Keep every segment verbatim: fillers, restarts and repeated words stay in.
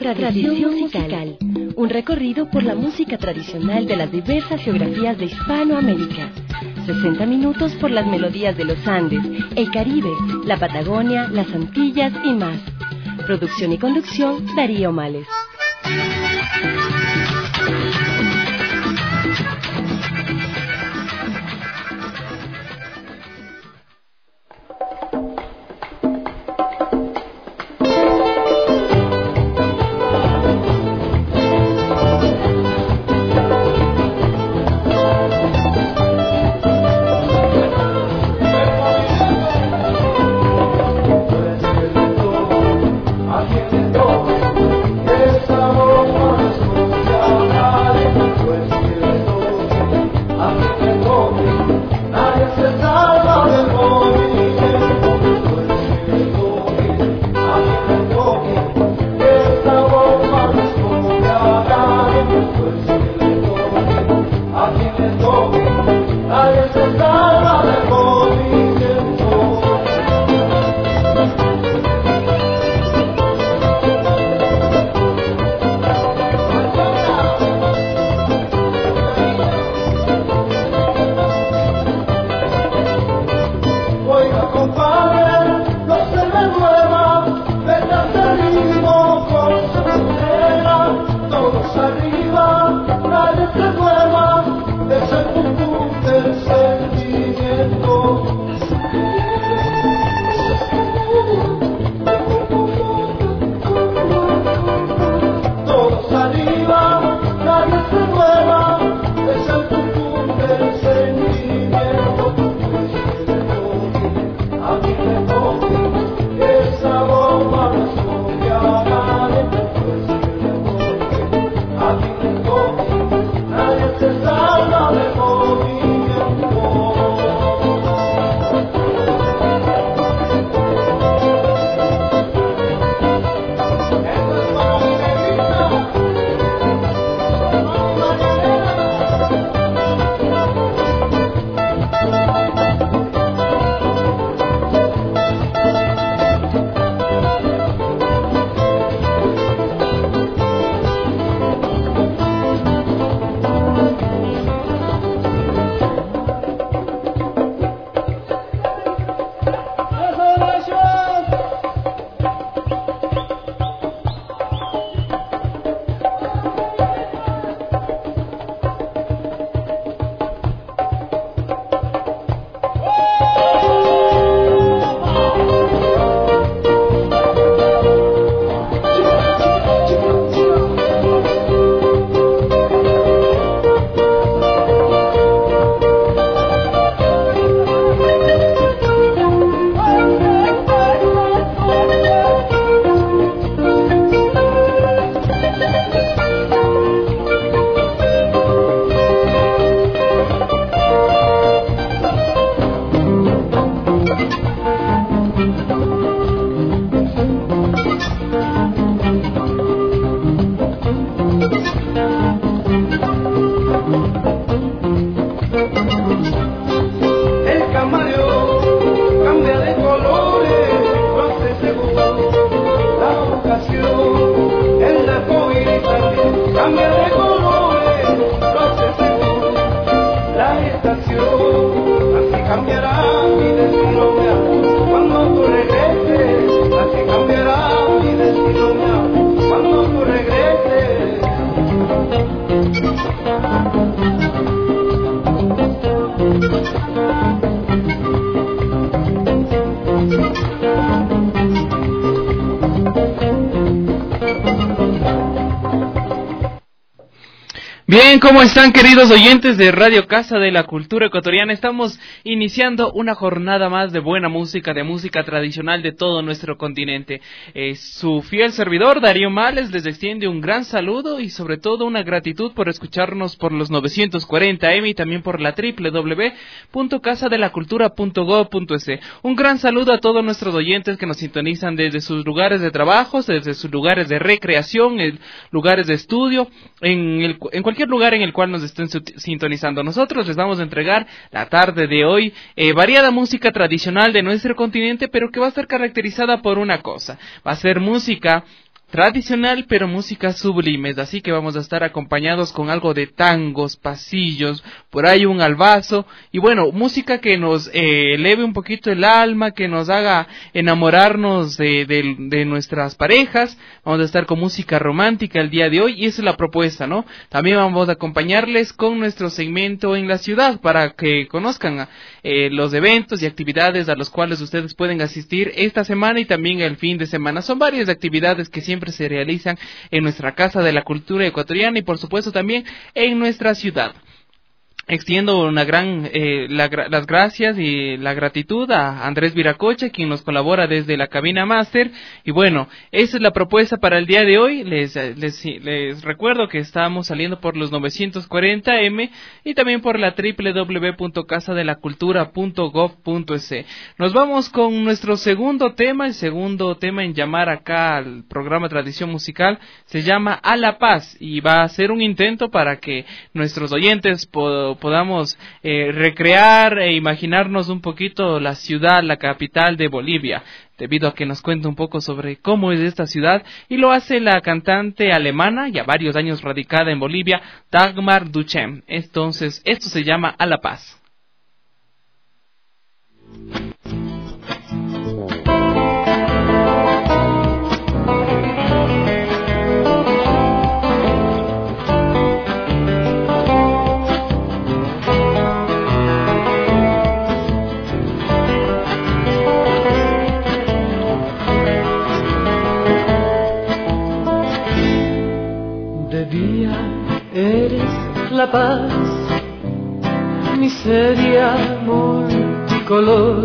Tradición musical. Un recorrido por la música tradicional de las diversas geografías de Hispanoamérica. sesenta minutos por las melodías de los Andes, el Caribe, la Patagonia, las Antillas y más. Producción y conducción, Darío Males. Bien, ¿cómo están, queridos oyentes de Radio Casa de la Cultura Ecuatoriana? Estamos iniciando una jornada más de buena música, de música tradicional de todo nuestro continente. Eh, su fiel servidor, Darío Males, les extiende un gran saludo y sobre todo una gratitud por escucharnos por los novecientos cuarenta eme y también por la doble u doble u doble u punto casa de la cultura punto gob punto es. Un gran saludo a todos nuestros oyentes que nos sintonizan desde sus lugares de trabajo, desde sus lugares de recreación, el, lugares de estudio, en, el, en cualquier lugar en el cual nos estén sintonizando. Nosotros les vamos a entregar la tarde de hoy eh, variada música tradicional de nuestro continente, pero que va a estar caracterizada por una cosa. Va a ser música tradicional, pero músicas sublimes, así que vamos a estar acompañados con algo de tangos, pasillos, por ahí un albazo, y bueno, música que nos eh, eleve un poquito el alma, que nos haga enamorarnos de, de, de nuestras parejas. Vamos a estar con música romántica el día de hoy, y esa es la propuesta, ¿no? También vamos a acompañarles con nuestro segmento en la ciudad, para que conozcan eh, los eventos y actividades a los cuales ustedes pueden asistir esta semana y también el fin de semana. Son varias actividades que siempre se realizan en nuestra Casa de la Cultura Ecuatoriana y por supuesto también en nuestra ciudad. Extiendo una gran, eh, la, las gracias y la gratitud a Andrés Viracocha, quien nos colabora desde la cabina máster. Y bueno, esa es la propuesta para el día de hoy. Les, les, les recuerdo que estamos saliendo por los novecientos cuarenta eme y también por la doble u doble u doble u punto casa de la cultura punto gov punto es. Nos vamos con nuestro segundo tema. El segundo tema en llamar acá al programa Tradición Musical se llama A la Paz, y va a ser un intento para que nuestros oyentes puedan podamos eh, recrear e imaginarnos un poquito la ciudad, la capital de Bolivia, debido a que nos cuenta un poco sobre cómo es esta ciudad, y lo hace la cantante alemana, ya varios años radicada en Bolivia, Dagmar Duchem. Entonces, esto se llama A la Paz. La paz, miseria multicolor,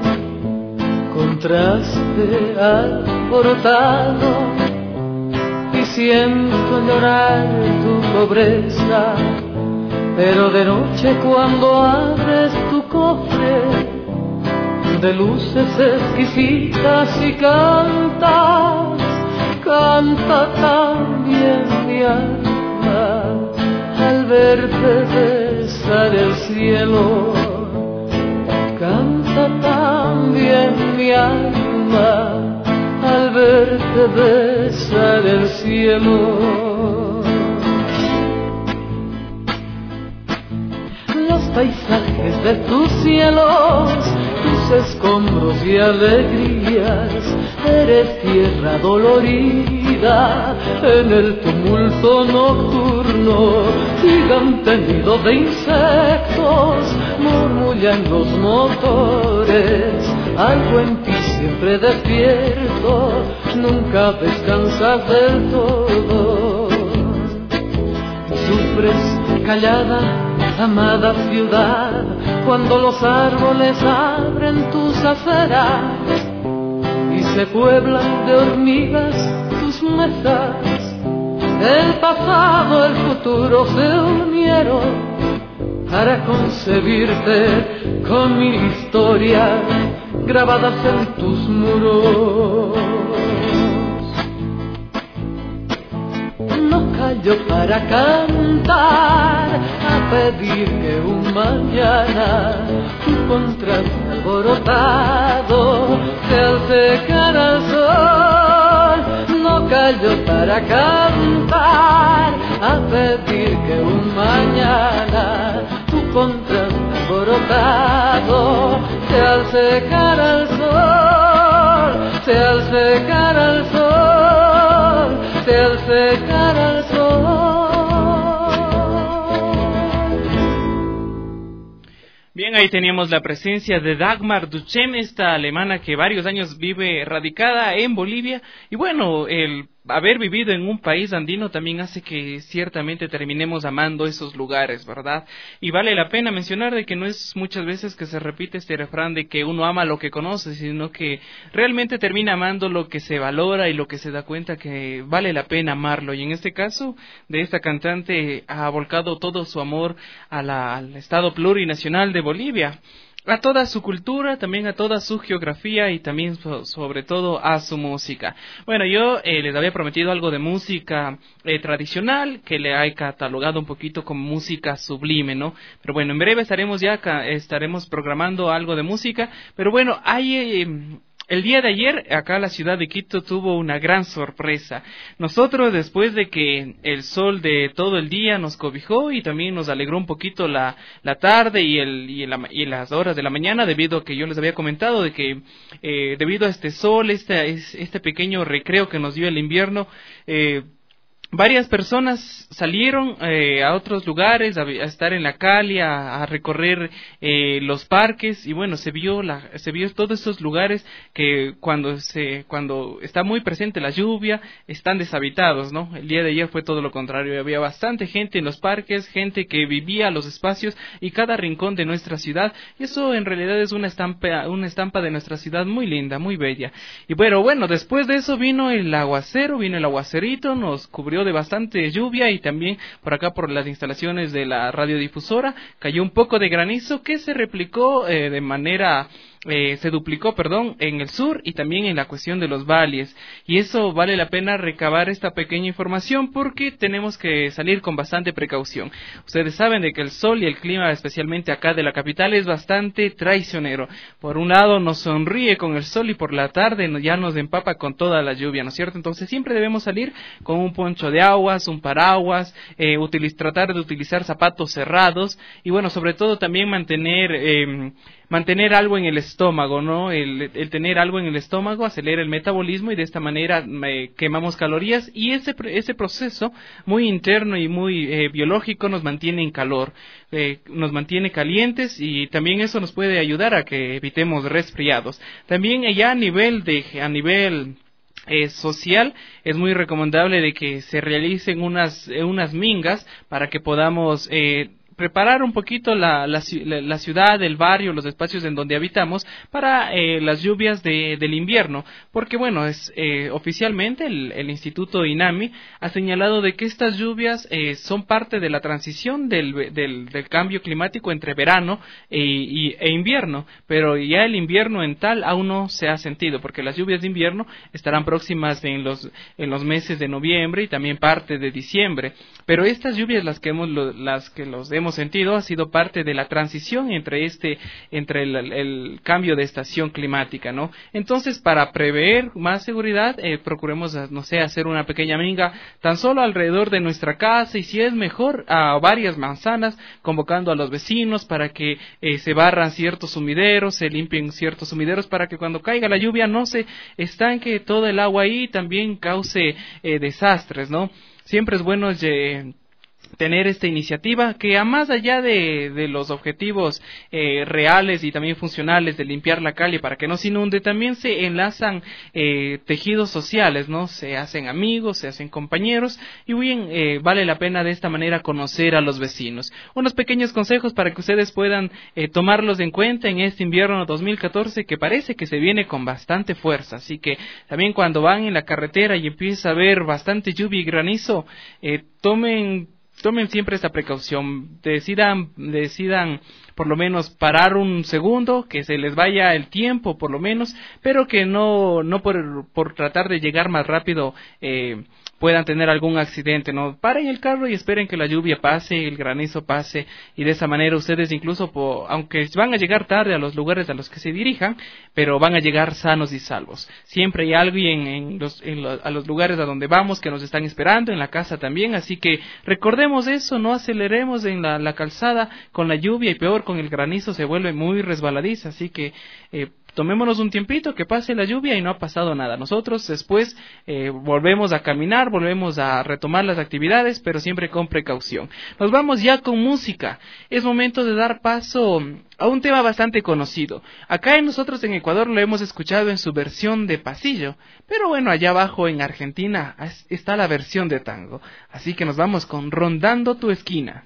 contraste alborotado, y siento llorar tu pobreza, pero de noche cuando abres tu cofre de luces exquisitas y cantas, canta también mi alma al verte besar el cielo, canta también mi alma al verte besar el cielo. Los paisajes de tus cielos, tus escombros y alegrías, eres tierra dolorida en el tumulto nocturno, gigante nido de insectos, murmullan los motores, algo en ti siempre despierto, nunca descansas del todo. Sufres callada, amada ciudad, cuando los árboles abren tus aceras y se pueblan de hormigas tus mesas. El pasado, el futuro se unieron para concebirte con mil historias grabadas en tus muros. No callo para cantar, a pedir que un mañana tu contraste alborotado se alce cara al sol. No callo para cantar, a pedir que un mañana tu contraste alborotado se alce cara al sol, se alce cara al sol, se alce cara al sol. Bien, ahí teníamos la presencia de Dagmar Duchem, esta alemana que varios años vive radicada en Bolivia. Y bueno, el haber vivido en un país andino también hace que ciertamente terminemos amando esos lugares, ¿verdad? Y vale la pena mencionar de que no es muchas veces que se repite este refrán de que uno ama lo que conoce, sino que realmente termina amando lo que se valora y lo que se da cuenta que vale la pena amarlo. Y en este caso, de esta cantante ha volcado todo su amor a la, al Estado plurinacional de Bolivia, a toda su cultura, también a toda su geografía y también so, sobre todo a su música. Bueno, yo eh, les había prometido algo de música eh, tradicional, que le he catalogado un poquito como música sublime, ¿no? Pero bueno, en breve estaremos ya, estaremos programando algo de música, pero bueno, hay... Eh, el día de ayer, acá la ciudad de Quito tuvo una gran sorpresa. Nosotros, después de que el sol de todo el día nos cobijó y también nos alegró un poquito la, la tarde y, el, y, la, y las horas de la mañana, debido a que yo les había comentado de que eh, debido a este sol, este, este pequeño recreo que nos dio el invierno, eh, varias personas salieron eh, a otros lugares, a, a estar en la calle, a, a recorrer eh, los parques, y bueno, se vio la, se vio todos esos lugares que cuando se, cuando está muy presente la lluvia, están deshabitados, ¿no? El día de ayer fue todo lo contrario, había bastante gente en los parques, gente que vivía los espacios y cada rincón de nuestra ciudad, y eso en realidad es una estampa, una estampa de nuestra ciudad muy linda, muy bella. Y bueno, bueno, después de eso vino el aguacero, vino el aguacerito, nos cubrió de bastante lluvia y también por acá por las instalaciones de la radiodifusora cayó un poco de granizo que se replicó eh, de manera Eh, se duplicó, perdón, en el sur y también en la cuestión de los valles, y eso vale la pena recabar esta pequeña información porque tenemos que salir con bastante precaución. Ustedes saben de que el sol y el clima, especialmente acá de la capital, es bastante traicionero. Por un lado nos sonríe con el sol y por la tarde ya nos empapa con toda la lluvia, ¿no es cierto? Entonces siempre debemos salir con un poncho de aguas, un paraguas, eh, utiliz- tratar de utilizar zapatos cerrados y bueno, sobre todo también mantener eh, mantener algo en el estómago, ¿no? El, el tener algo en el estómago acelera el metabolismo y de esta manera eh, quemamos calorías y ese ese proceso muy interno y muy eh, biológico nos mantiene en calor, eh, nos mantiene calientes y también eso nos puede ayudar a que evitemos resfriados. También ya a nivel de a nivel Eh, social, es muy recomendable de que se realicen unas, eh, unas mingas para que podamos eh, preparar un poquito la, la, la ciudad, el barrio, los espacios en donde habitamos para eh, las lluvias de, del invierno, porque bueno, es eh, oficialmente el, el Instituto INAMI ha señalado de que estas lluvias eh, son parte de la transición del, del, del cambio climático entre verano e, y, e invierno, pero ya el invierno en tal aún no se ha sentido, porque las lluvias de invierno estarán próximas en los, en los meses de noviembre y también parte de diciembre, pero estas lluvias las que hemos, las que los hemos sentido ha sido parte de la transición entre este entre el, el cambio de estación climática, ¿no? Entonces, para prever más seguridad, eh, procuremos, no sé, hacer una pequeña minga tan solo alrededor de nuestra casa y si es mejor a varias manzanas, convocando a los vecinos para que eh, se barran ciertos sumideros, se limpien ciertos sumideros para que cuando caiga la lluvia no se estanque todo el agua ahí y también cause eh, desastres, ¿no? Siempre es bueno eh, tener esta iniciativa que a más allá de, de los objetivos eh, reales y también funcionales de limpiar la calle para que no se inunde, también se enlazan eh, tejidos sociales, ¿no? Se hacen amigos, se hacen compañeros y bien, eh, vale la pena de esta manera conocer a los vecinos. Unos pequeños consejos para que ustedes puedan eh, tomarlos en cuenta en este invierno dos mil catorce que parece que se viene con bastante fuerza, así que también cuando van en la carretera y empieza a haber bastante lluvia y granizo, eh, tomen Tomen siempre esta precaución, decidan, decidan por lo menos parar un segundo, que se les vaya el tiempo por lo menos, pero que no, no por, por tratar de llegar más rápido eh, puedan tener algún accidente, ¿no? Paren el carro y esperen que la lluvia pase, el granizo pase, y de esa manera ustedes incluso, po, aunque van a llegar tarde a los lugares a los que se dirijan, pero van a llegar sanos y salvos. Siempre hay alguien en los, en los, a los lugares a donde vamos que nos están esperando, en la casa también, así que recordemos eso, no aceleremos en la, la calzada con la lluvia y peor con el granizo, se vuelve muy resbaladiza, así que eh, tomémonos un tiempito, que pase la lluvia y no ha pasado nada. Nosotros después eh, volvemos a caminar, volvemos a retomar las actividades, pero siempre con precaución. Nos vamos ya con música. Es momento de dar paso a un tema bastante conocido. Acá en nosotros en Ecuador lo hemos escuchado en su versión de pasillo, pero bueno, allá abajo en Argentina está la versión de tango. Así que nos vamos con Rondando tu esquina.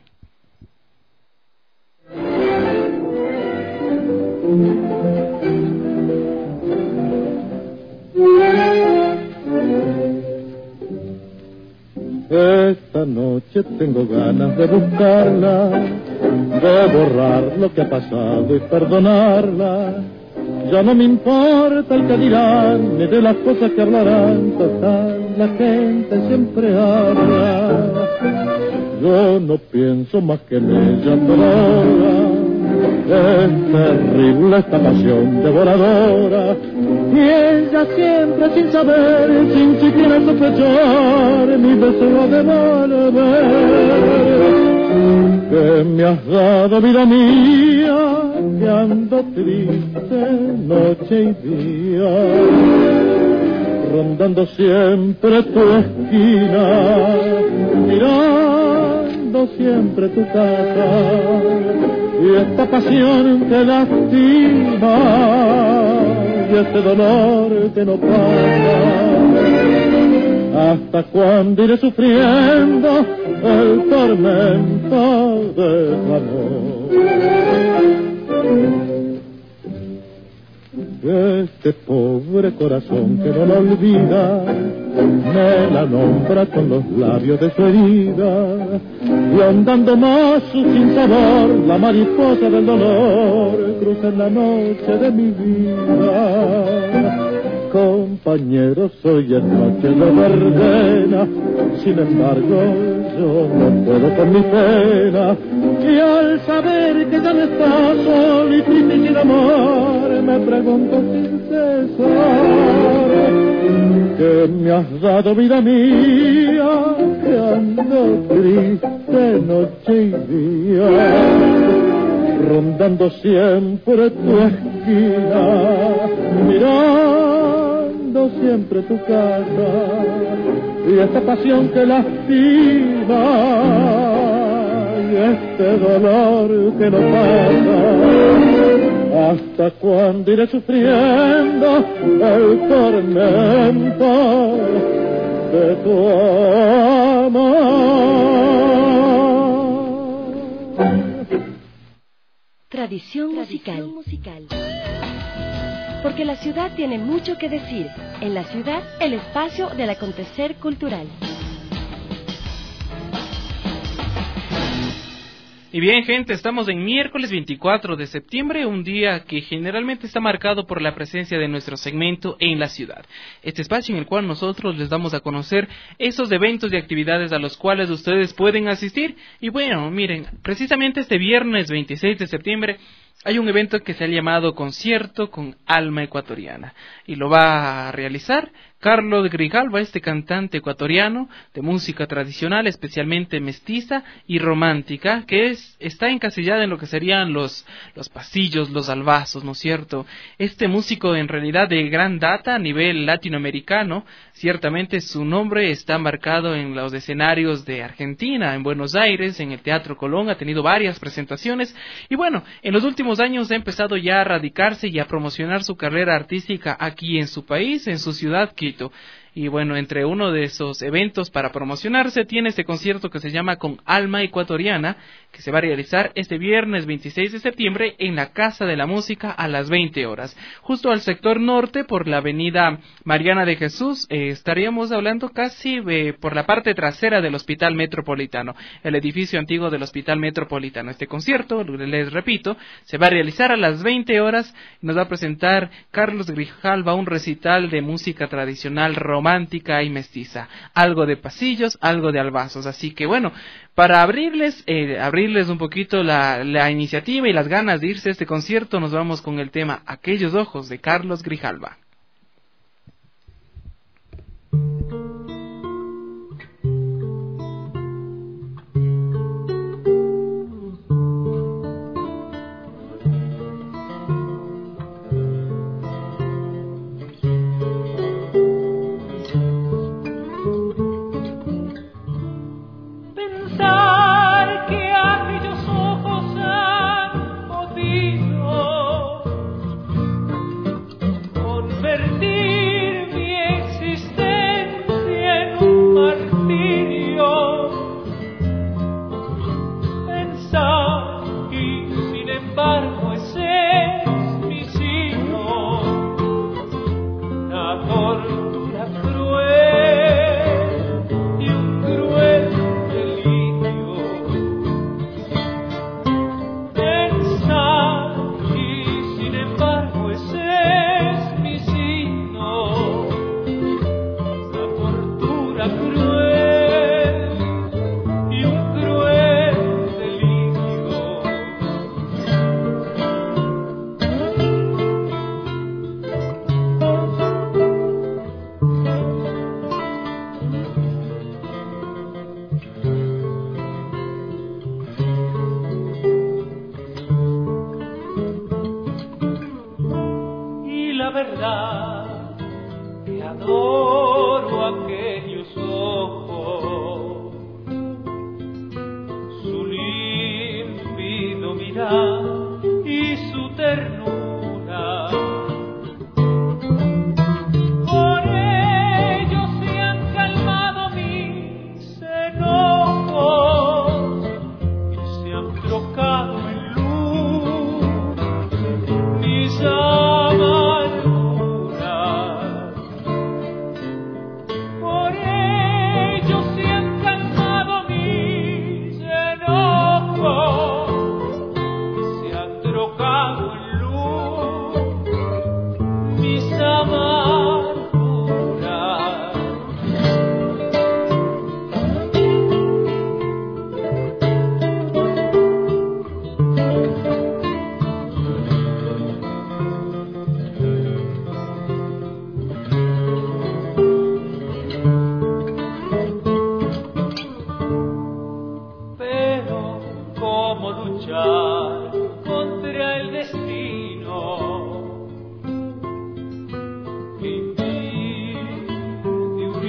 Esta noche tengo ganas de buscarla, de borrar lo que ha pasado y perdonarla. Ya no me importa el que dirán, ni de las cosas que hablarán, total, la gente siempre habla. Yo no pienso más que en ella por ahora, Es terrible esta pasión devoradora, y ella siempre sin saber, sin siquiera sospechar, mi deseo de volver. Que me has dado, vida mía, que ando triste noche y día, rondando siempre tu esquina, mirando siempre tu casa, y esta pasión que lastima, y este dolor que no pasa. ¿Hasta cuándo iré sufriendo el tormento de tu amor? Este pobre corazón que no la olvida, me la nombra con los labios de su herida, y andando más sin sabor, la mariposa del dolor cruza en la noche de mi vida. Compañero, soy en noche de verbena, sin embargo yo no puedo con mi pena, y al saber que ya no estás solo y triste y sin amor, me pregunto sin cesar, ¿qué me has dado, vida mía? Que ando triste noche y día, rondando siempre tu esquina, mirando siempre tu casa, y esta pasión que lastima, y este dolor que no pasa. ¿Hasta cuándo iré sufriendo el tormento de tu amor? Tradición musical. musical. Porque la ciudad tiene mucho que decir. En la ciudad, el espacio del acontecer cultural. Y bien, gente, estamos en miércoles veinticuatro de septiembre, un día que generalmente está marcado por la presencia de nuestro segmento en la ciudad. Este espacio en el cual nosotros les damos a conocer esos eventos y actividades a los cuales ustedes pueden asistir. Y bueno, miren, precisamente este viernes veintiséis de septiembre hay un evento que se ha llamado Concierto con Alma Ecuatoriana, y lo va a realizar Carlos Grijalva, este cantante ecuatoriano de música tradicional, especialmente mestiza y romántica, que es está encasillada en lo que serían los los pasillos, los albazos, ¿no es cierto? Este músico en realidad de gran data a nivel latinoamericano, ciertamente su nombre está marcado en los escenarios de Argentina, en Buenos Aires, en el Teatro Colón, ha tenido varias presentaciones, y bueno, en los últimos años ha empezado ya a radicarse y a promocionar su carrera artística aquí en su país, en su ciudad, Quito. Y bueno, entre uno de esos eventos para promocionarse tiene este concierto que se llama Con Alma Ecuatoriana, que se va a realizar este viernes veintiséis de septiembre en la Casa de la Música a las veinte horas, justo al sector norte por la avenida Mariana de Jesús. Eh, estaríamos hablando casi eh, por la parte trasera del Hospital Metropolitano, el edificio antiguo del Hospital Metropolitano. Este concierto, les repito, se va a realizar a las veinte horas. Nos va a presentar Carlos Grijalva un recital de música tradicional romántica y mestiza, algo de pasillos, algo de albazos. Así que bueno, para abrirles eh, abrirles un poquito la, la iniciativa y las ganas de irse a este concierto, nos vamos con el tema Aquellos Ojos de Carlos Grijalva.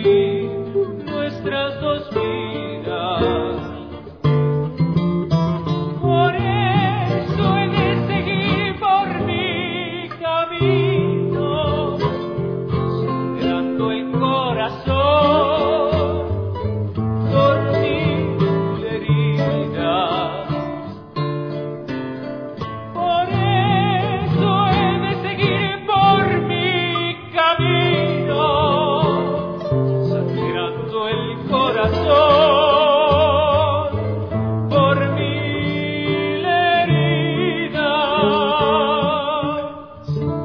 unir nuestras dos vidas. Por eso he de seguir por mi camino, sangrando el corazón por mil heridas. Por eso he de seguir por mi camino, sangrando el corazón por mil heridas.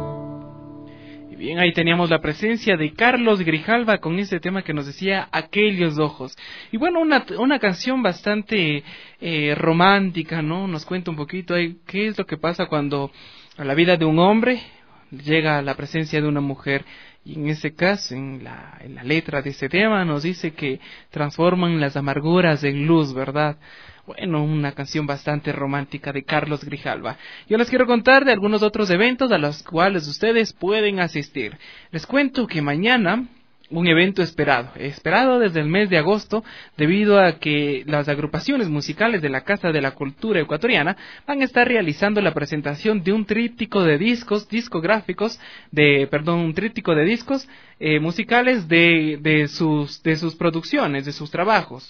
Y bien, ahí teníamos la presencia de Carlos Grijalva con este tema que nos decía Aquellos Ojos. Y bueno, una, una canción bastante eh, romántica, ¿no? Nos cuenta un poquito ahí qué es lo que pasa cuando a la vida de un hombre llega la presencia de una mujer. Y en ese caso, en la, en la letra de este tema, nos dice que transforman las amarguras en luz, ¿verdad? Bueno, una canción bastante romántica de Carlos Grijalva. Yo les quiero contar de algunos otros eventos a los cuales ustedes pueden asistir. Les cuento que mañana, un evento esperado, esperado desde el mes de agosto, debido a que las agrupaciones musicales de la Casa de la Cultura Ecuatoriana van a estar realizando la presentación de un tríptico de discos, discográficos, de, perdón, un tríptico de discos eh, musicales de, de sus, de sus producciones, de sus trabajos.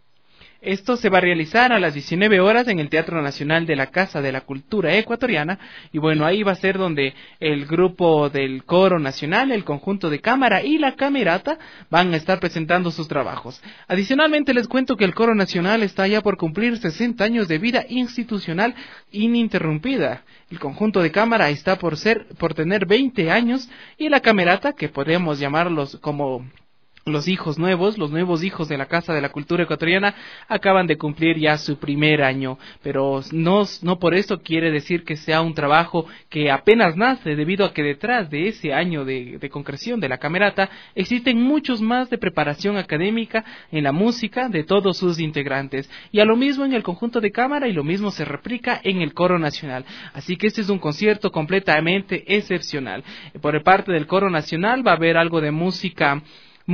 Esto se va a realizar a las diecinueve horas en el Teatro Nacional de la Casa de la Cultura Ecuatoriana, y bueno, ahí va a ser donde el grupo del Coro Nacional, el conjunto de cámara y la camerata van a estar presentando sus trabajos. Adicionalmente les cuento que el Coro Nacional está ya por cumplir sesenta años de vida institucional ininterrumpida. El conjunto de cámara está por ser, por tener veinte años, y la camerata, que podemos llamarlos como los hijos nuevos, los nuevos hijos de la Casa de la Cultura Ecuatoriana, acaban de cumplir ya su primer año, pero no, no por eso quiere decir que sea un trabajo que apenas nace, debido a que detrás de ese año de, de concreción de la camerata existen muchos más de preparación académica en la música de todos sus integrantes, y a lo mismo en el conjunto de cámara, y lo mismo se replica en el Coro Nacional. Así que este es un concierto completamente excepcional. Por parte del Coro Nacional va a haber algo de música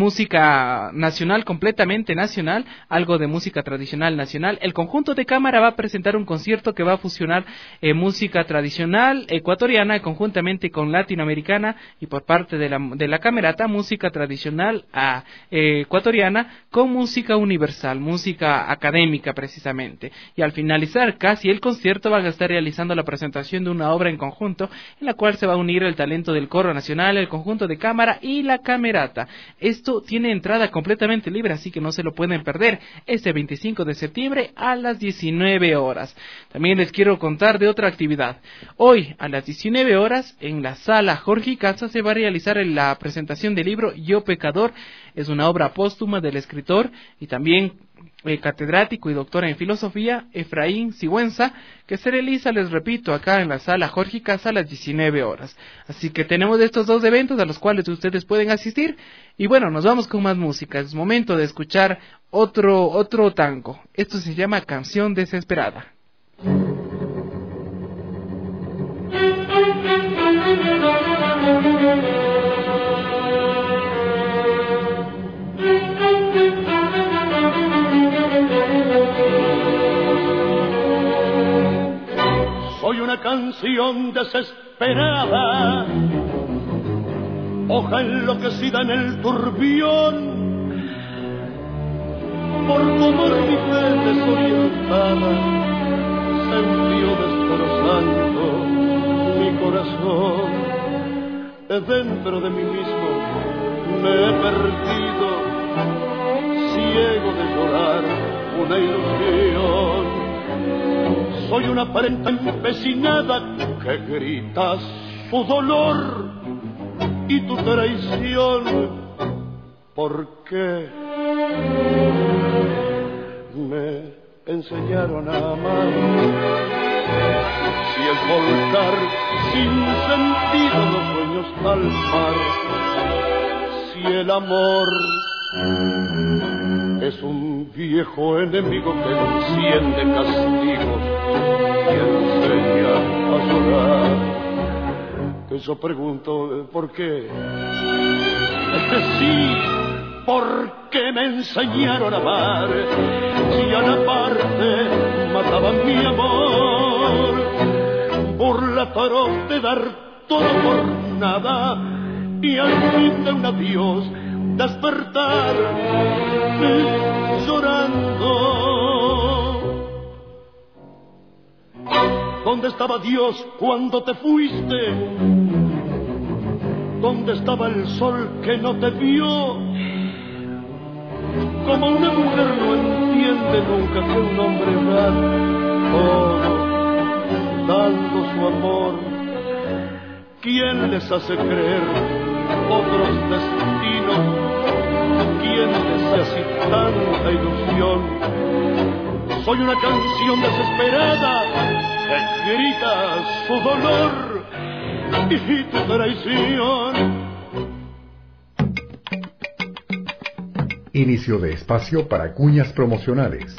música nacional, completamente nacional, algo de música tradicional nacional. El conjunto de cámara va a presentar un concierto que va a fusionar eh, música tradicional ecuatoriana conjuntamente con latinoamericana, y por parte de la, de la camerata, música tradicional a, eh, ecuatoriana con música universal, música académica precisamente. Y al finalizar casi el concierto van a estar realizando la presentación de una obra en conjunto, en la cual se va a unir el talento del Coro Nacional, el conjunto de cámara y la camerata. Esto tiene entrada completamente libre, así que no se lo pueden perder, este veinticinco de septiembre a las diecinueve horas. También les quiero contar de otra actividad. Hoy a las diecinueve horas en la sala Jorge Casa se va a realizar la presentación del libro Yo Pecador. Es una obra póstuma del escritor y también eh, catedrático y doctor en filosofía Efraín Sigüenza, que se realiza, les repito, acá en la sala Jorge Casa a las diecinueve horas. Así que tenemos estos dos eventos a los cuales ustedes pueden asistir. Y bueno, nos vamos con más música. Es momento de escuchar otro, otro tango. Esto se llama Canción Desesperada. Soy una canción desesperada, hoja enloquecida en el turbión, por tomar mi fe desorientada, se envió destrozando mi corazón. Dentro de mí mismo me he perdido, ciego de llorar una ilusión. Soy una parenta empecinada que grita su dolor y tu traición. ¿Por qué me enseñaron a amar? Si es volcar sin sentido los sueños al mar, si el amor es un viejo enemigo que enciende castigos y enseña a llorar. Que yo pregunto, ¿por qué? Es decir, ¿por me enseñaron a amar, si a la parte mataban mi amor, por la tarot de dar todo por nada, y al fin de un adiós despertar llorando. ¿Dónde estaba Dios cuando te fuiste? ¿Dónde estaba el sol que no te vio? Como una mujer no entiende nunca que un hombre da todo, dando su amor. ¿Quién les hace creer otros destinos? ¿Quién les hace tanta ilusión? Soy una canción desesperada que grita su dolor y tu traición. Inicio de espacio para cuñas promocionales.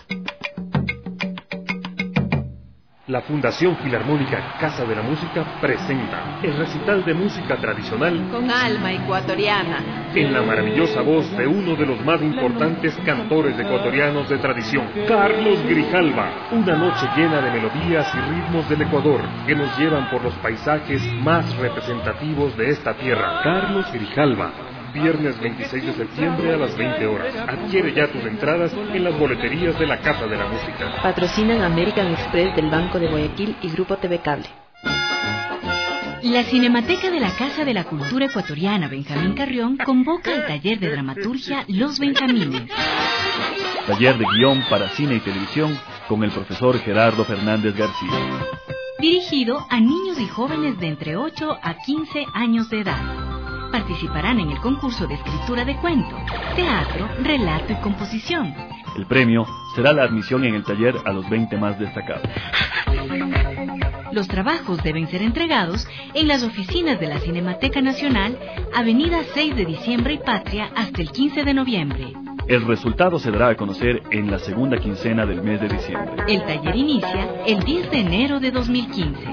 La Fundación Filarmónica Casa de la Música presenta el recital de música tradicional con alma ecuatoriana, en la maravillosa voz de uno de los más importantes cantores ecuatorianos de tradición, Carlos Grijalva. Una noche llena de melodías y ritmos del Ecuador que nos llevan por los paisajes más representativos de esta tierra. Carlos Grijalva, viernes veintiséis de septiembre a las veinte horas. Adquiere ya tus entradas en las boleterías de la Casa de la Música. Patrocinan American Express del Banco de Guayaquil y Grupo T V Cable. La Cinemateca de la Casa de la Cultura Ecuatoriana Benjamín Carrión convoca al taller de dramaturgia Los Benjamines. Taller de guión para cine y televisión con el profesor Gerardo Fernández García. Dirigido a niños y jóvenes de entre ocho a quince años de edad. Participarán en el concurso de escritura de cuento, teatro, relato y composición. El premio será la admisión en el taller a los veinte más destacados. Los trabajos deben ser entregados en las oficinas de la Cinemateca Nacional, Avenida seis de Diciembre y Patria, hasta el quince de noviembre. El resultado se dará a conocer en la segunda quincena del mes de diciembre. El taller inicia el diez de enero de dos mil quince.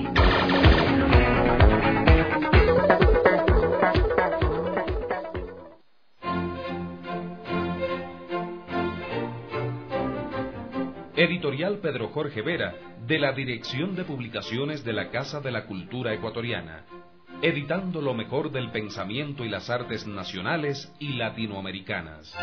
Editorial Pedro Jorge Vera, de la Dirección de Publicaciones de la Casa de la Cultura Ecuatoriana, editando lo mejor del pensamiento y las artes nacionales y latinoamericanas.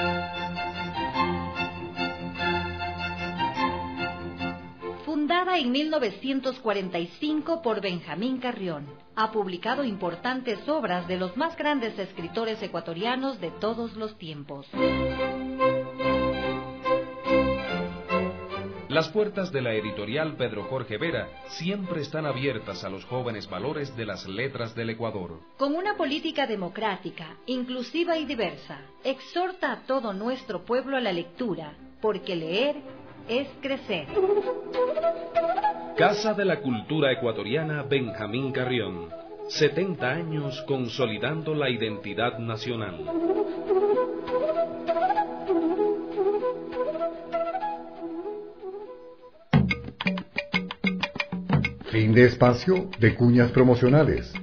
Fundada en mil novecientos cuarenta y cinco por Benjamín Carrión, ha publicado importantes obras de los más grandes escritores ecuatorianos de todos los tiempos. Las puertas de la editorial Pedro Jorge Vera siempre están abiertas a los jóvenes valores de las letras del Ecuador. Con una política democrática, inclusiva y diversa, exhorta a todo nuestro pueblo a la lectura, porque leer es crecer. Casa de la Cultura Ecuatoriana Benjamín Carrión. setenta años consolidando la identidad nacional. Fin de espacio de cuñas promocionales.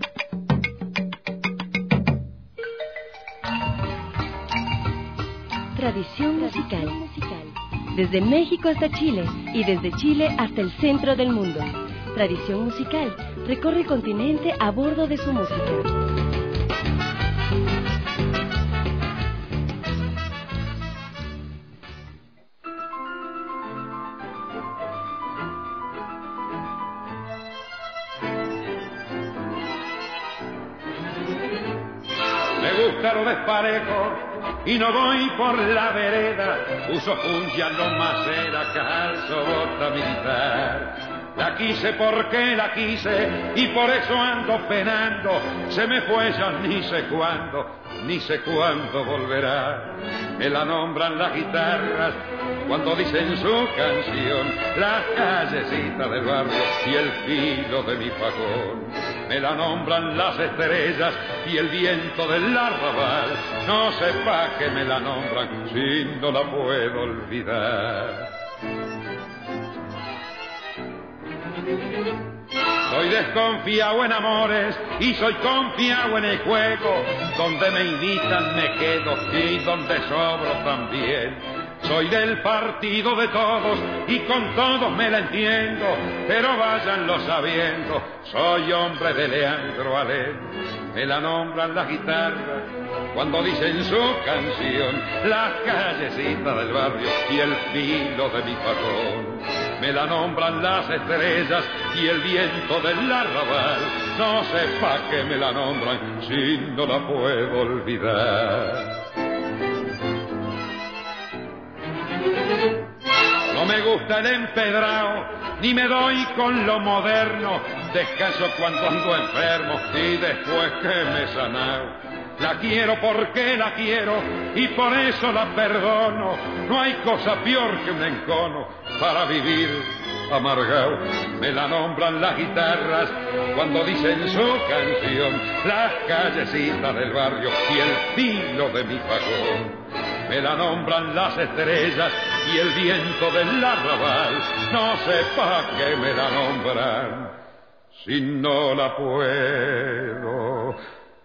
Tradición musical. Desde México hasta Chile y desde Chile hasta el centro del mundo. Tradición musical recorre el continente a bordo de su música. Lo desparejo y no voy por la vereda, uso puncha, no macera, calzo, bota militar. La quise porque la quise y por eso ando penando, se me fue ya ni sé cuándo, ni sé cuándo volverá. Me la nombran las guitarras cuando dicen su canción, las callecitas del barrio y el filo de mi facón. Me la nombran las estrellas y el viento del arrabal, no sepa que me la nombran si no la puedo olvidar. Soy desconfiado en amores y soy confiado en el juego. Donde me invitan me quedo y donde sobro también. Soy del partido de todos y con todos me la entiendo, pero váyanlo sabiendo, soy hombre de Leandro Alem. Me la nombran las guitarras cuando dicen su canción, las callecitas del barrio y el filo de mi facón. Me la nombran las estrellas y el viento del arrabal, no sé pa' qué me la nombran si no la puedo olvidar. No me gusta el empedrado, ni me doy con lo moderno. Descanso cuando ando enfermo y después que me he sanado. La quiero porque la quiero y por eso la perdono. No hay cosa peor que un encono para vivir amargado. Me la nombran las guitarras cuando dicen su canción, las callecitas del barrio y el filo de mi facón. Me la nombran las estrellas y el viento del arrabal, no sé pa' qué me la nombran si no la puedo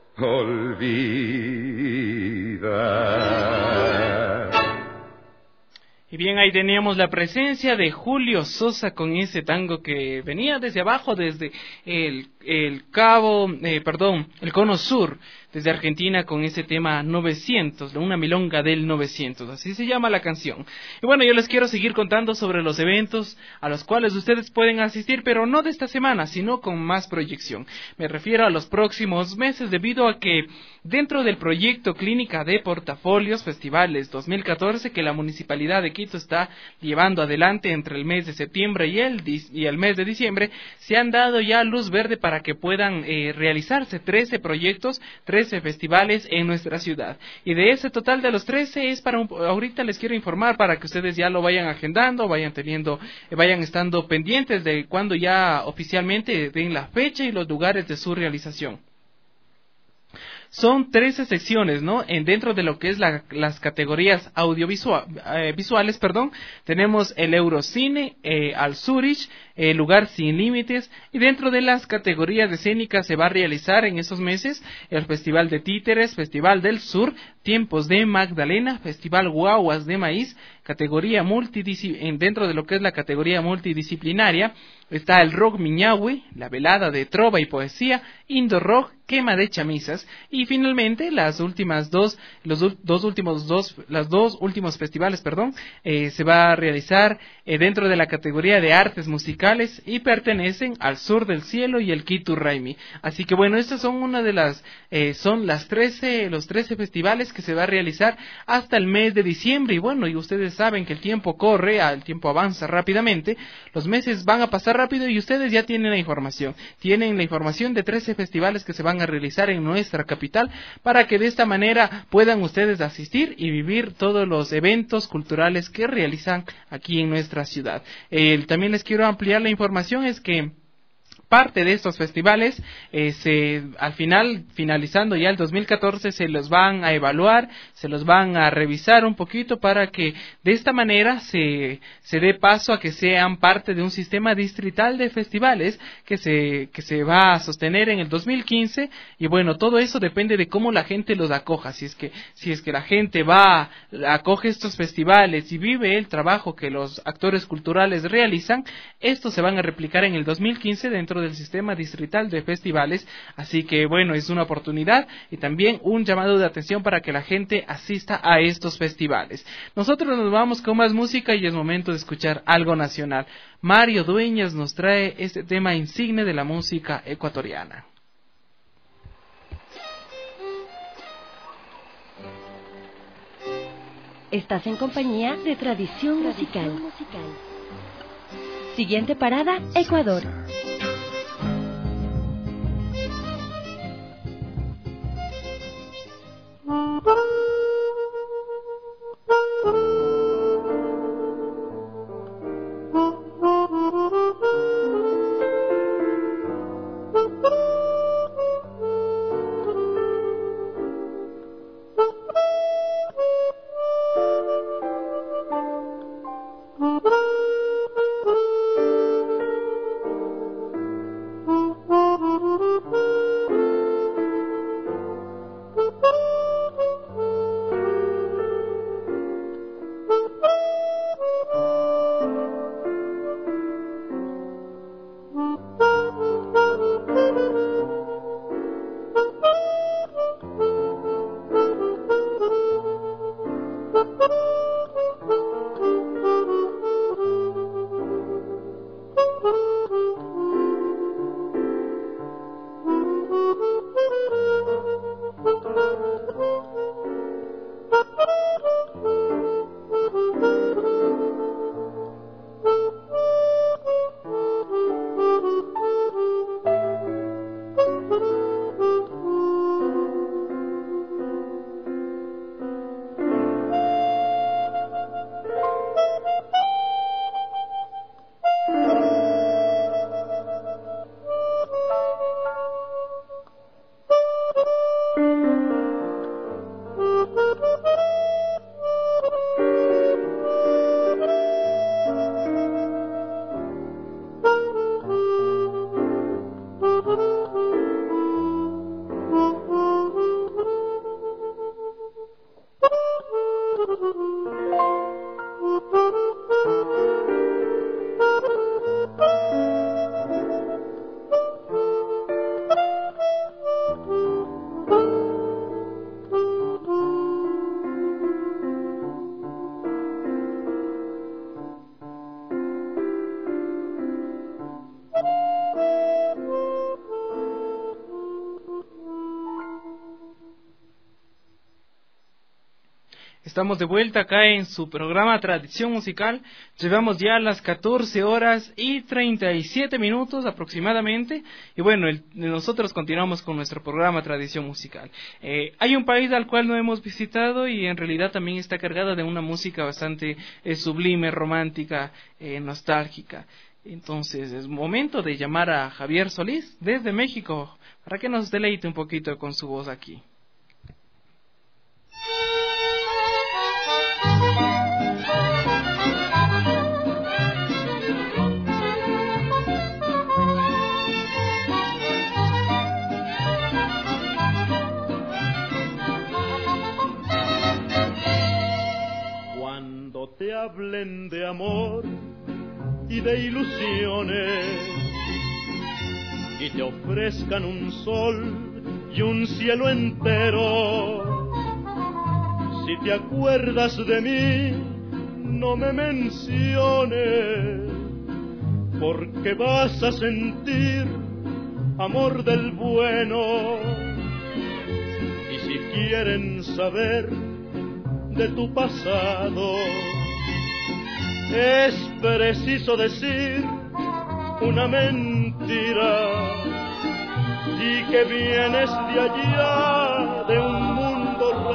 olvidar. Y bien, ahí teníamos la presencia de Julio Sosa con ese tango que venía desde abajo, desde el, el cabo, eh, perdón, el cono sur, desde Argentina, con ese tema novecientos, una milonga del novecientos, así se llama la canción. Y bueno, yo les quiero seguir contando sobre los eventos a los cuales ustedes pueden asistir, pero no de esta semana, sino con más proyección. Me refiero a los próximos meses, debido a que dentro del proyecto Clínica de Portafolios Festivales dos mil catorce, que la Municipalidad de Quito está llevando adelante entre el mes de septiembre y el, y el mes de diciembre, se han dado ya luz verde para que puedan eh, realizarse trece proyectos, trece festivales en nuestra ciudad. Y de ese total de los trece es para un, ahorita les quiero informar para que ustedes ya lo vayan agendando, vayan teniendo, eh, vayan estando pendientes de cuando ya oficialmente den la fecha y los lugares de su realización. Son trece secciones, ¿no? En dentro de lo que es la, las categorías audiovisuales, eh, visuales, perdón, tenemos el Eurocine, eh, al Zurich, el Lugar Sin Límites, y dentro de las categorías escénicas se va a realizar en esos meses el Festival de Títeres, Festival del Sur, Tiempos de Magdalena, Festival Guaguas de Maíz, categoría multidisciplinaria. Dentro de lo que es la categoría multidisciplinaria está el Rock Miñahue, la velada de trova y poesía, Indo Rock, quema de chamisas, y finalmente las últimas dos, los dos últimos dos, las dos últimos festivales, perdón, eh, se va a realizar eh, dentro de la categoría de artes musicales y pertenecen al Sur del Cielo y el Quito Raimi. Así que bueno, estas son una de las, eh, son las trece, los trece festivales que se va a realizar hasta el mes de diciembre. Y bueno, y ustedes saben que el tiempo corre, el tiempo avanza rápidamente, los meses van a pasar rápido y ustedes ya tienen la información, tienen la información de trece festivales que se van a realizar en nuestra capital, para que de esta manera puedan ustedes asistir y vivir todos los eventos culturales que realizan aquí en nuestra ciudad. Eh, también les quiero ampliar la información, es que parte de estos festivales, eh, se, al final, finalizando ya el dos mil catorce, se los van a evaluar, se los van a revisar un poquito para que de esta manera se, se dé paso a que sean parte de un sistema distrital de festivales que se, que se va a sostener en el dos mil quince. Y bueno, todo eso depende de cómo la gente los acoja. Si es que, si es que la gente va, acoge estos festivales y vive el trabajo que los actores culturales realizan, estos se van a replicar en el dos mil quince dentro del sistema distrital de festivales. Así que bueno, es una oportunidad y también un llamado de atención para que la gente asista a estos festivales. Nosotros nos vamos con más música y es momento de escuchar algo nacional. Mario Dueñas nos trae este tema insigne de la música ecuatoriana. Estás en compañía de Tradición Musical. Siguiente parada, Ecuador. Estamos de vuelta acá en su programa Tradición Musical. Llevamos ya las catorce horas y treinta y siete minutos aproximadamente. Y bueno, el, nosotros continuamos con nuestro programa Tradición Musical. Eh, hay un país al cual no hemos visitado y en realidad también está cargada de una música bastante eh, sublime, romántica, eh, nostálgica. Entonces es momento de llamar a Javier Solís desde México para que nos deleite un poquito con su voz aquí. Cuando te hablen de amor y de ilusiones y te ofrezcan un sol y un cielo entero, si te acuerdas de mí no me menciones, porque vas a sentir amor del bueno. Y si quieren saber de tu pasado, es preciso decir una mentira, y que vienes de allá, de un mundo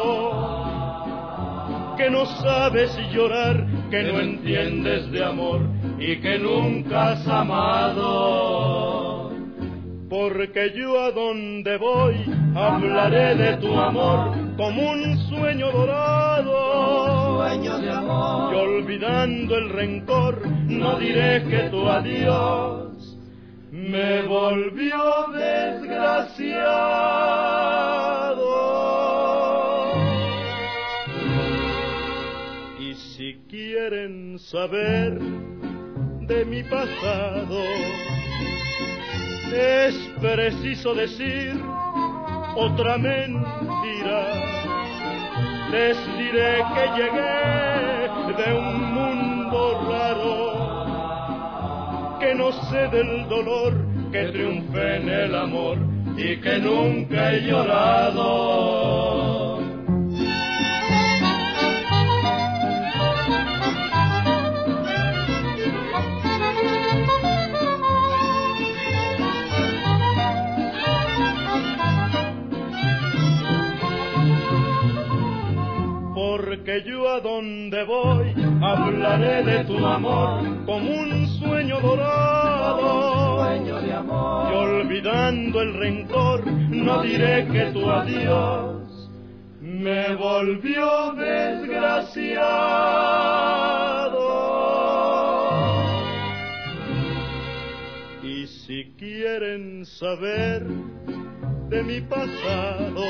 raro, que no sabes llorar, que no entiendes de amor y que nunca has amado. Porque yo a donde voy hablaré de tu amor como un sueño dorado, un sueño de amor. Y olvidando el rencor no diré que tu adiós me volvió desgraciado. Y si quieren saber de mi pasado, es preciso decir otra mentira. Les diré que llegué de un mundo raro, que no sé del dolor, que triunfé en el amor y que nunca he llorado. Porque yo a donde voy hablaré de tu amor como un sueño dorado, un sueño de amor. Y olvidando el rencor no diré que tu adiós me volvió desgraciado. Y si quieren saber de mi pasado,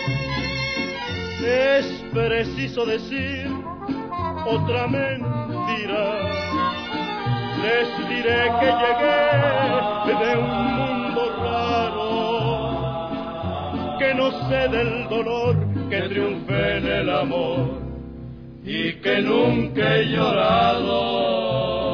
es preciso decir otra mentira. Les diré que llegué de un mundo raro, que no sé del dolor, que triunfé en el amor y que nunca he llorado.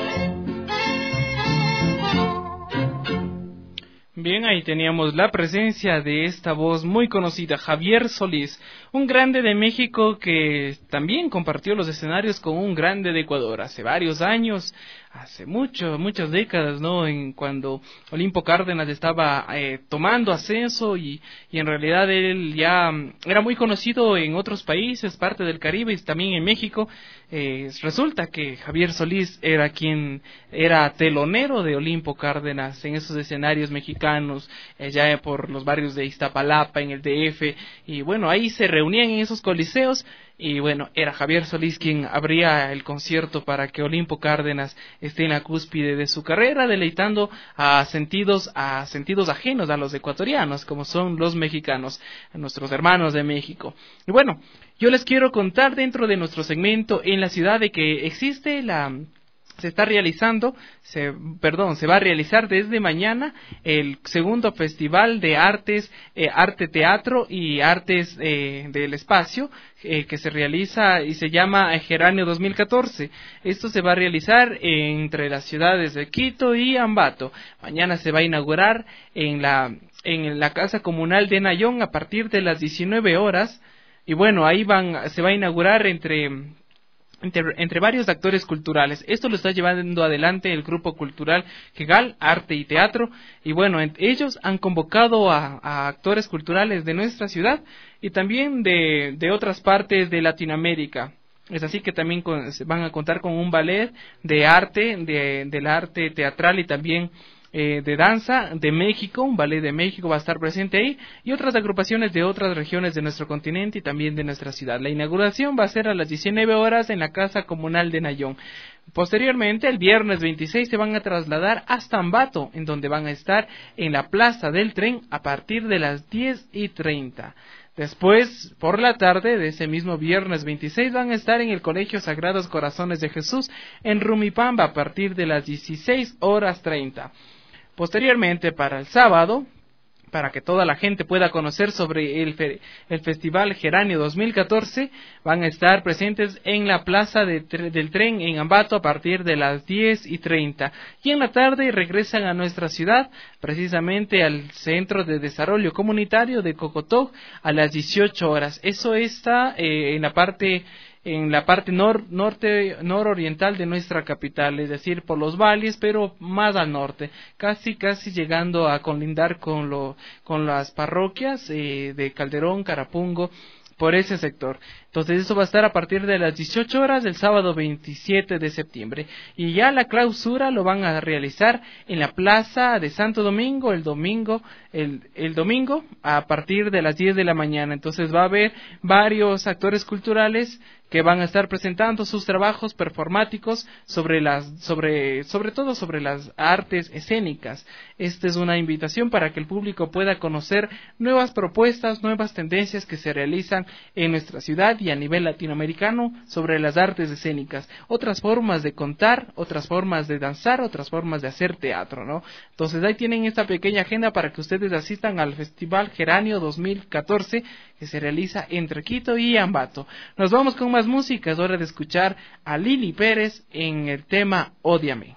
Bien, ahí teníamos la presencia de esta voz muy conocida, Javier Solís, un grande de México que también compartió los escenarios con un grande de Ecuador hace varios años, hace mucho, muchas décadas, ¿no? En cuando Olimpo Cárdenas estaba eh, tomando ascenso y, y en realidad él ya era muy conocido en otros países, parte del Caribe y también en México. Eh, resulta que Javier Solís era quien era telonero de Olimpo Cárdenas en esos escenarios mexicanos, eh, ya por los barrios de Iztapalapa, en el D F, y bueno, ahí se reunían en esos coliseos. Y bueno, era Javier Solís quien abría el concierto para que Olimpo Cárdenas esté en la cúspide de su carrera, deleitando a sentidos, a sentidos ajenos a los ecuatorianos, como son los mexicanos, a nuestros hermanos de México. Y bueno, yo les quiero contar dentro de nuestro segmento en la ciudad de que existe la... Se está realizando, se, perdón, se va a realizar desde mañana el segundo Festival de Artes, eh, Arte Teatro y Artes eh, del Espacio, eh, que se realiza y se llama Geranio dos mil catorce. Esto se va a realizar entre las ciudades de Quito y Ambato. Mañana se va a inaugurar en la, en la Casa Comunal de Nayón a partir de las diecinueve horas. y bueno, ahí van, se va a inaugurar entre... Entre, entre varios actores culturales. Esto lo está llevando adelante el grupo cultural Hegal, Arte y Teatro, y bueno, ellos han convocado a, a actores culturales de nuestra ciudad y también de, de otras partes de Latinoamérica. Es así que también con, van a contar con un ballet de arte, de, del arte teatral y también Eh, de danza de México, un ballet de México va a estar presente ahí, y otras agrupaciones de otras regiones de nuestro continente y también de nuestra ciudad. La inauguración va a ser a las diecinueve horas en la Casa Comunal de Nayón. Posteriormente, el viernes veintiséis, se van a trasladar hasta Ambato, en donde van a estar en la Plaza del Tren a partir de las diez y treinta. Después, por la tarde de ese mismo viernes veintiséis, van a estar en el Colegio Sagrados Corazones de Jesús en Rumipamba a partir de las dieciséis horas treinta. Posteriormente, para el sábado, para que toda la gente pueda conocer sobre el, fe, el Festival Geranio dos mil catorce, van a estar presentes en la Plaza de, del Tren en Ambato a partir de las diez y treinta. Y en la tarde regresan a nuestra ciudad, precisamente al Centro de Desarrollo Comunitario de Cocotó, a las dieciocho horas. Eso está eh, en la parte... en la parte nor, norte, nororiental de nuestra capital, es decir, por los valles, pero más al norte, casi casi llegando a colindar con lo, con las parroquias eh, de Calderón, Carapungo, por ese sector. Entonces eso va a estar a partir de las dieciocho horas del sábado veintisiete de septiembre. Y ya la clausura lo van a realizar en la Plaza de Santo Domingo el domingo, el, el domingo a partir de las diez de la mañana. Entonces va a haber varios actores culturales que van a estar presentando sus trabajos performáticos sobre las, sobre, sobre todo sobre las artes escénicas. Esta es una invitación para que el público pueda conocer nuevas propuestas, nuevas tendencias que se realizan en nuestra ciudad y a nivel latinoamericano sobre las artes escénicas, otras formas de contar, otras formas de danzar, otras formas de hacer teatro, ¿no? Entonces ahí tienen esta pequeña agenda para que ustedes asistan al Festival Geranio dos mil catorce que se realiza entre Quito y Ambato. Nos vamos con más música, es hora de escuchar a Lili Pérez en el tema Ódiame.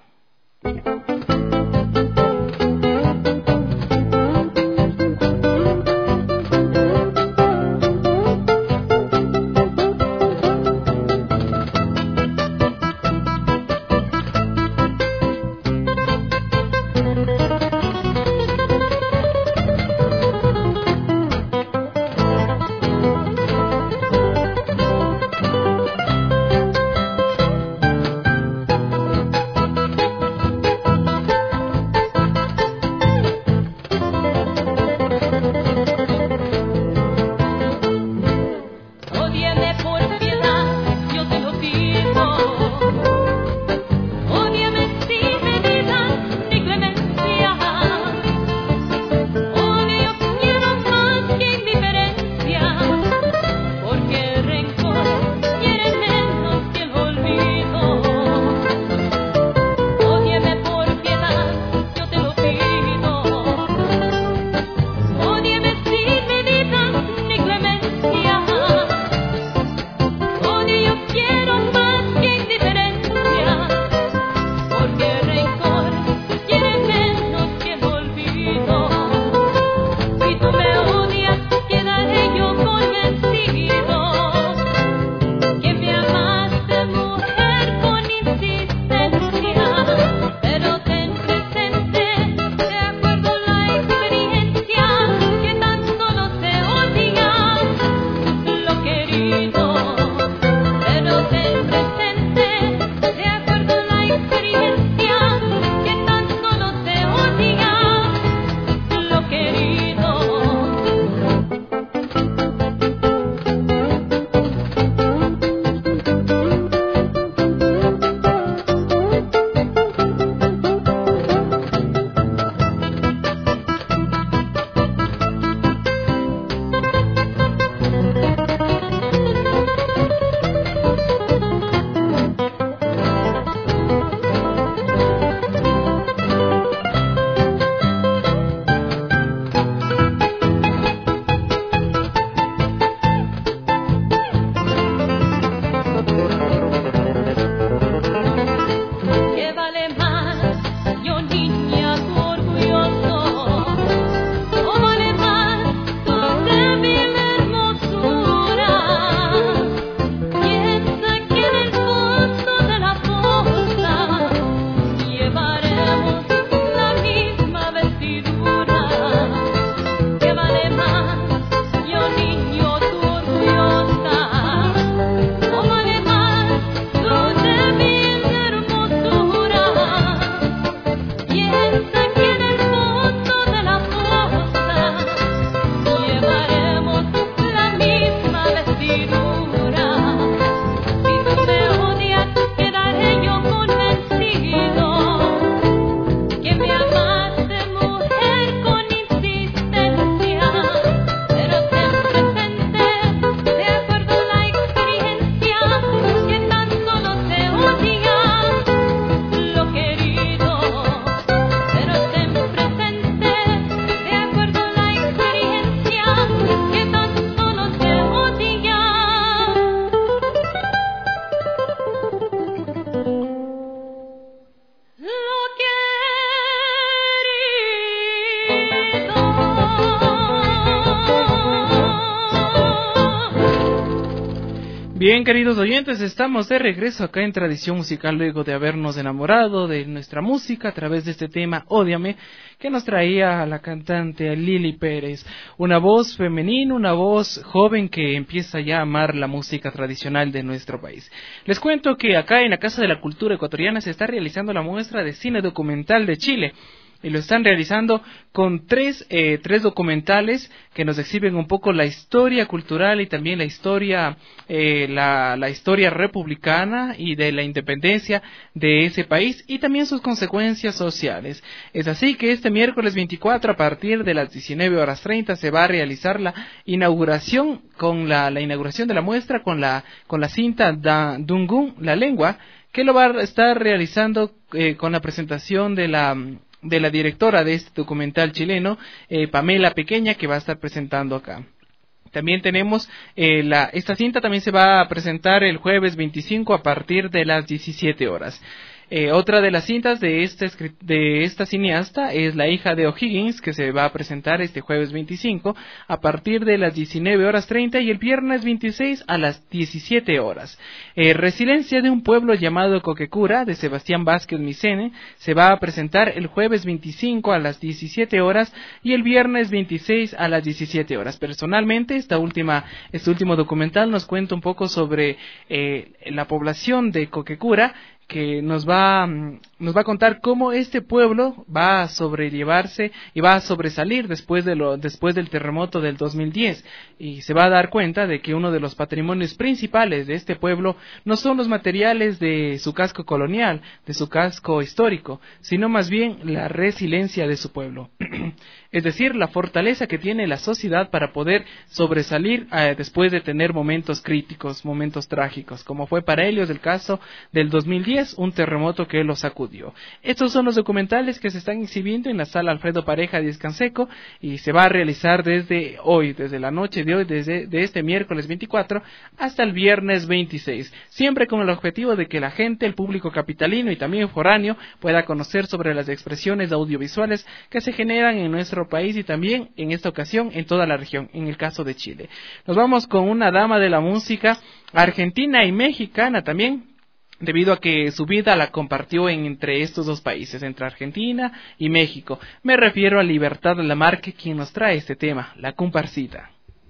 Bien, queridos oyentes, estamos de regreso acá en Tradición Musical luego de habernos enamorado de nuestra música a través de este tema Ódiame, que nos traía a la cantante Lili Pérez, una voz femenina, una voz joven que empieza ya a amar la música tradicional de nuestro país. Les cuento que acá en la Casa de la Cultura Ecuatoriana se está realizando la muestra de cine documental de Chile. Y lo están realizando con tres, eh, tres documentales que nos exhiben un poco la historia cultural y también la historia, eh, la, la historia republicana y de la independencia de ese país y también sus consecuencias sociales. Es así que este miércoles veinticuatro a partir de las diecinueve horas treinta se va a realizar la inauguración con la, la inauguración de la muestra con la, con la cinta da, Dungun, la lengua, que lo va a estar realizando eh, con la presentación de la de la directora de este documental chileno, eh, Pamela Pequeña, que va a estar presentando acá. También tenemos, eh, la, esta cinta también se va a presentar el jueves veinticinco a partir de las diecisiete horas. Eh, otra de las cintas de, este, de esta cineasta es La hija de O'Higgins, que se va a presentar este jueves veinticinco a partir de las diecinueve horas treinta y el viernes veintiséis a las diecisiete horas. Eh, Resiliencia de un pueblo llamado Coquecura, de Sebastián Vázquez Micene, se va a presentar el jueves veinticinco a las diecisiete horas y el viernes veintiséis a las diecisiete horas. Personalmente, esta última, este último documental nos cuenta un poco sobre eh, la población de Coquecura, que nos va, nos va a contar cómo este pueblo va a sobrellevarse y va a sobresalir después de lo, después del terremoto del dos mil diez, y se va a dar cuenta de que uno de los patrimonios principales de este pueblo no son los materiales de su casco colonial, de su casco histórico, sino más bien la resiliencia de su pueblo. Es decir, la fortaleza que tiene la sociedad para poder sobresalir eh, después de tener momentos críticos, momentos trágicos, como fue para ellos el caso del dos mil diez, un terremoto que los sacudió. Estos son los documentales que se están exhibiendo en la sala Alfredo Pareja de Escanseco y se va a realizar desde hoy, desde la noche de hoy, desde de este miércoles veinticuatro hasta el viernes veintiséis, siempre con el objetivo de que la gente, el público capitalino y también foráneo pueda conocer sobre las expresiones audiovisuales que se generan en nuestro país y también en esta ocasión en toda la región, en el caso de Chile. Nos vamos con una dama de la música argentina y mexicana también, debido a que su vida la compartió en, entre estos dos países, entre Argentina y México. Me refiero a Libertad Lamarque, quien nos trae este tema, La Comparsita.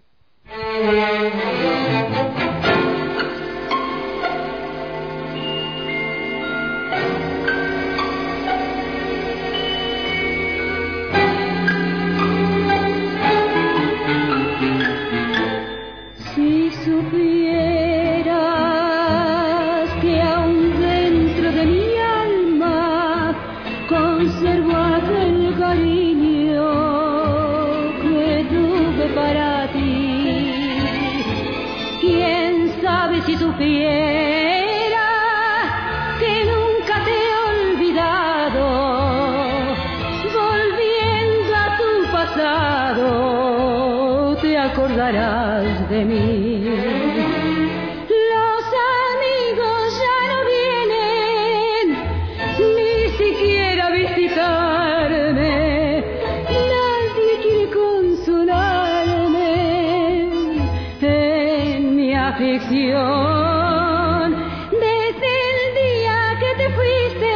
Si supieras que aún dentro de mi alma conservo aquel cariño que tuve para ti, quién sabe si supiera que nunca te he olvidado, volviendo a tu pasado te acordarás de mí. Los amigos ya no vienen ni siquiera a visitarme, nadie quiere consolarme en mi aflicción. Desde el día que te fuiste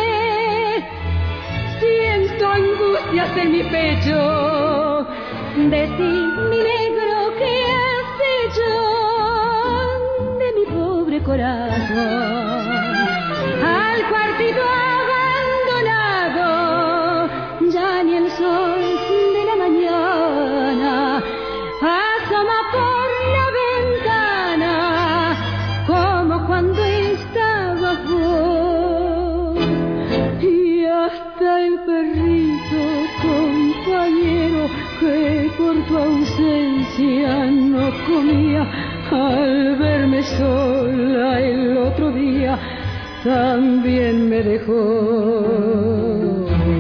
siento angustias en mi pecho. Decí, mi negro, ¿qué has hecho de mi pobre corazón? Al cuartito abandonado, ya ni el sol de la mañana asoma por la ventana como cuando estabas vos. Y hasta el perrito compañero que por tu ausencia no comía, al verme sola el otro día también me dejó.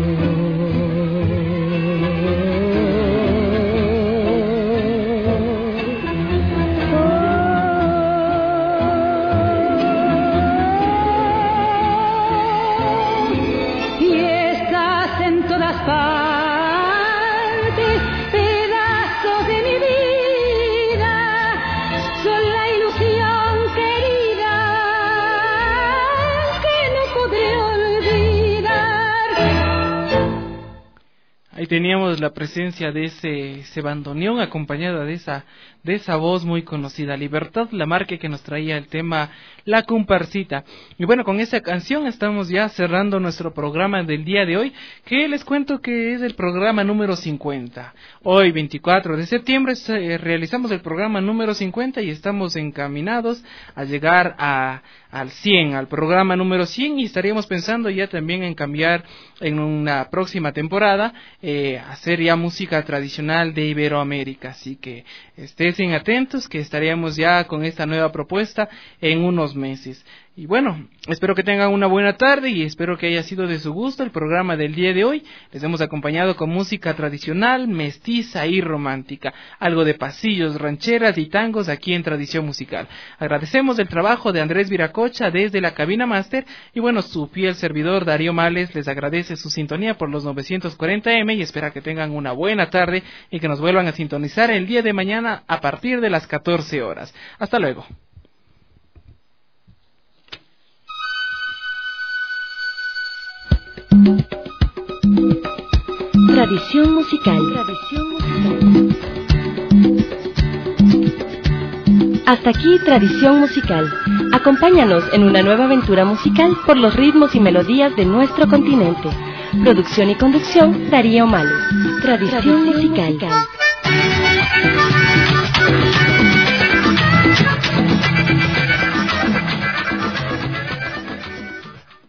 Y estás en todas partes, pedazos de mi vida, son la ilusión querida Ahí teníamos la presencia de ese, ese bandoneón acompañada de esa, de esa voz muy conocida, Libertad Lamarque, que nos traía el tema La Comparsita. Y bueno, con esa canción estamos ya cerrando nuestro programa del día de hoy, que les cuento que es el programa número cincuenta. Hoy, veinticuatro de septiembre, eh, realizamos el programa número cincuenta y estamos encaminados a llegar a, al cien, al programa número cien, y estaríamos pensando ya también en cambiar en una próxima temporada, eh, hacer ya música tradicional de Iberoamérica. Así que estén atentos, que estaríamos ya con esta nueva propuesta en unos meses. Y bueno, espero que tengan una buena tarde y espero que haya sido de su gusto el programa del día de hoy. Les hemos acompañado con música tradicional, mestiza y romántica, algo de pasillos, rancheras y tangos aquí en Tradición Musical. Agradecemos el trabajo de Andrés Viracocha desde la cabina máster y bueno, su fiel servidor Darío Males les agradece su sintonía por los novecientos cuarenta eme y espera que tengan una buena tarde y que nos vuelvan a sintonizar el día de mañana a partir de las catorce horas. Hasta luego. Tradición musical. Tradición musical. Hasta aquí Tradición Musical. Acompáñanos en una nueva aventura musical por los ritmos y melodías de nuestro continente. Producción y conducción, Darío Males. Tradición, Tradición musical. musical.